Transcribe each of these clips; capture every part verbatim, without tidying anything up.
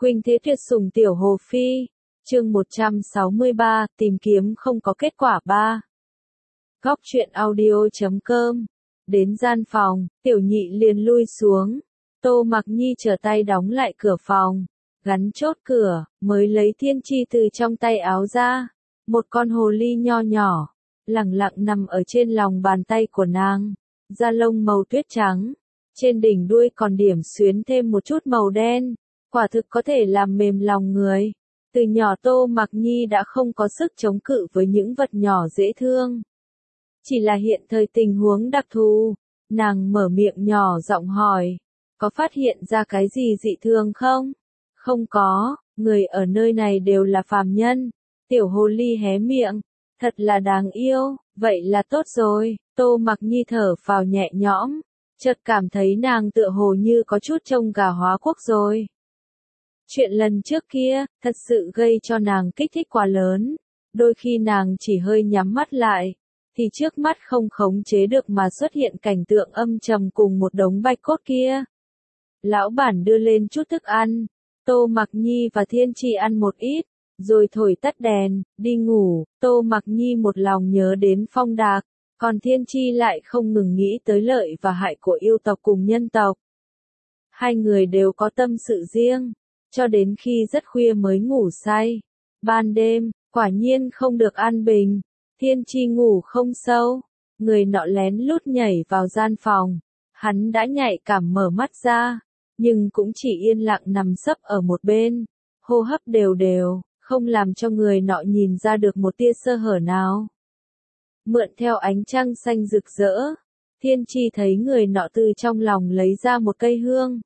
Khuynh thế tuyệt sủng tiểu hồ phi, chương một trăm sáu mươi ba, tìm kiếm không có kết quả ba. Góc truyện audio chấm com. Đến gian phòng, tiểu nhị liền lui xuống. Tô Mặc Nhi trở tay đóng lại cửa phòng, gắn chốt cửa, mới lấy thiên chi từ trong tay áo ra. Một con hồ ly nho nhỏ, lẳng lặng nằm ở trên lòng bàn tay của nàng. Da lông màu tuyết trắng, trên đỉnh đuôi còn điểm xuyến thêm một chút màu đen. Quả thực có thể làm mềm lòng người. Từ nhỏ Tô Mặc Nhi đã không có sức chống cự với những vật nhỏ dễ thương. Chỉ là hiện thời tình huống đặc thù, nàng mở miệng nhỏ giọng hỏi, có phát hiện ra cái gì dị thường không? Không có, người ở nơi này đều là phàm nhân. Tiểu hồ ly hé miệng, thật là đáng yêu, vậy là tốt rồi. Tô Mặc Nhi thở phào nhẹ nhõm, chợt cảm thấy nàng tựa hồ như có chút trông gà hóa quốc rồi. Chuyện lần trước kia, thật sự gây cho nàng kích thích quá lớn. Đôi khi nàng chỉ hơi nhắm mắt lại, thì trước mắt không khống chế được mà xuất hiện cảnh tượng âm trầm cùng một đống bạch cốt kia. Lão bản đưa lên chút thức ăn, Tô Mặc Nhi và Thiên Chi ăn một ít, rồi thổi tắt đèn, đi ngủ. Tô Mặc Nhi một lòng nhớ đến Phong Đạc, còn Thiên Chi lại không ngừng nghĩ tới lợi và hại của yêu tộc cùng nhân tộc. Hai người đều có tâm sự riêng, cho đến khi rất khuya mới ngủ say. Ban đêm, quả nhiên không được an bình, Thiên Chi ngủ không sâu, người nọ lén lút nhảy vào gian phòng, hắn đã nhạy cảm mở mắt ra, nhưng cũng chỉ yên lặng nằm sấp ở một bên, hô hấp đều đều, không làm cho người nọ nhìn ra được một tia sơ hở nào. Mượn theo ánh trăng xanh rực rỡ, Thiên Chi thấy người nọ từ trong lòng lấy ra một cây hương.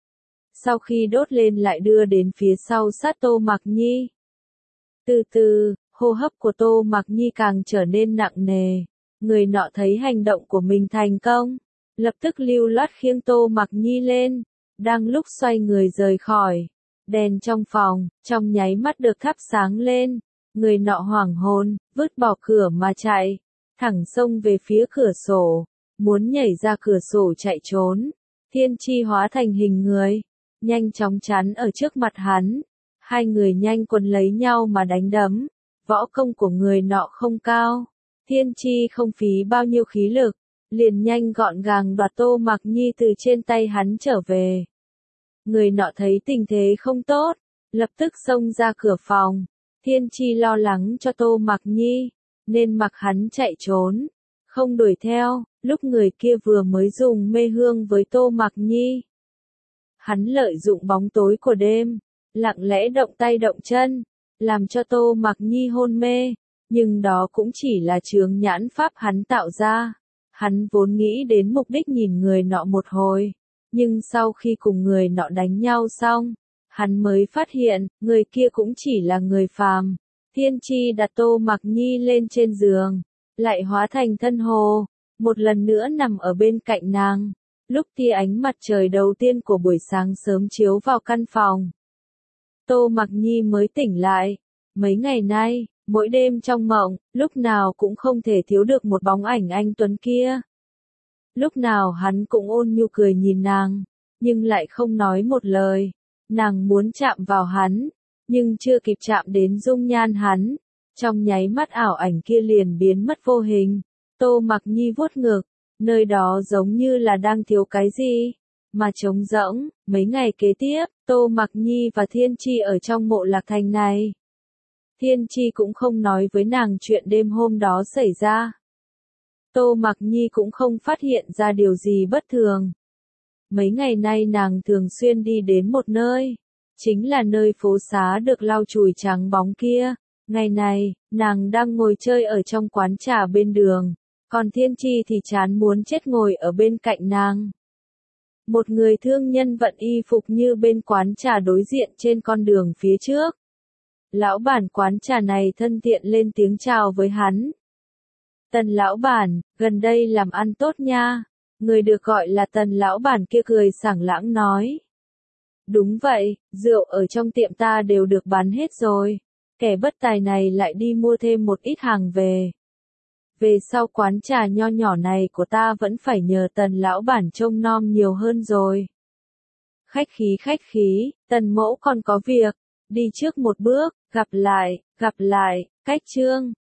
Sau khi đốt lên lại đưa đến phía sau sát Tô Mặc Nhi. Từ từ, hô hấp của Tô Mặc Nhi càng trở nên nặng nề. Người nọ thấy hành động của mình thành công, lập tức lưu loát khiêng Tô Mặc Nhi lên. Đang lúc xoay người rời khỏi, đèn trong phòng, trong nháy mắt được thắp sáng lên. Người nọ hoảng hồn, vứt bỏ cửa mà chạy, thẳng xông về phía cửa sổ, muốn nhảy ra cửa sổ chạy trốn. Thiên Chi hóa thành hình người, nhanh chóng chắn ở trước mặt hắn. Hai người nhanh quần lấy nhau mà đánh đấm. Võ công của người nọ không cao, Thiên Chi không phí bao nhiêu khí lực, liền nhanh gọn gàng đoạt Tô Mặc Nhi từ trên tay hắn trở về. Người nọ thấy tình thế không tốt, lập tức xông ra cửa phòng. Thiên Chi lo lắng cho Tô Mặc Nhi, nên mặc hắn chạy trốn, không đuổi theo. Lúc người kia vừa mới dùng mê hương với Tô Mặc Nhi, hắn lợi dụng bóng tối của đêm, lặng lẽ động tay động chân, làm cho Tô Mặc Nhi hôn mê, nhưng đó cũng chỉ là chướng nhãn pháp hắn tạo ra. Hắn vốn nghĩ đến mục đích nhìn người nọ một hồi, nhưng sau khi cùng người nọ đánh nhau xong, hắn mới phát hiện, người kia cũng chỉ là người phàm. Thiên Chi đặt Tô Mặc Nhi lên trên giường, lại hóa thành thân hồ, một lần nữa nằm ở bên cạnh nàng. Lúc tia ánh mặt trời đầu tiên của buổi sáng sớm chiếu vào căn phòng, Tô Mặc Nhi mới tỉnh lại. Mấy ngày nay, mỗi đêm trong mộng, lúc nào cũng không thể thiếu được một bóng ảnh anh tuấn kia. Lúc nào hắn cũng ôn nhu cười nhìn nàng, nhưng lại không nói một lời. Nàng muốn chạm vào hắn, nhưng chưa kịp chạm đến dung nhan hắn, trong nháy mắt ảo ảnh kia liền biến mất vô hình. Tô Mặc Nhi vuốt ngực, nơi đó giống như là đang thiếu cái gì, mà trống rỗng. Mấy ngày kế tiếp, Tô Mặc Nhi và Thiên Chi ở trong mộ Lạc Thành này. Thiên Chi cũng không nói với nàng chuyện đêm hôm đó xảy ra. Tô Mặc Nhi cũng không phát hiện ra điều gì bất thường. Mấy ngày nay nàng thường xuyên đi đến một nơi, chính là nơi phố xá được lau chùi trắng bóng kia. Ngày này, nàng đang ngồi chơi ở trong quán trà bên đường, còn Thiên Chi thì chán muốn chết ngồi ở bên cạnh nàng. Một người thương nhân vận y phục như bên quán trà đối diện trên con đường phía trước. Lão bản quán trà này thân thiện lên tiếng chào với hắn. Tần lão bản, gần đây làm ăn tốt nha. Người được gọi là Tần lão bản kia cười sảng lãng nói. Đúng vậy, rượu ở trong tiệm ta đều được bán hết rồi. Kẻ bất tài này lại đi mua thêm một ít hàng về. Về sau quán trà nho nhỏ này của ta vẫn phải nhờ Tần lão bản trông nom nhiều hơn rồi. Khách khí khách khí, tần mẫu còn có việc, đi trước một bước, gặp lại, gặp lại, cách chương.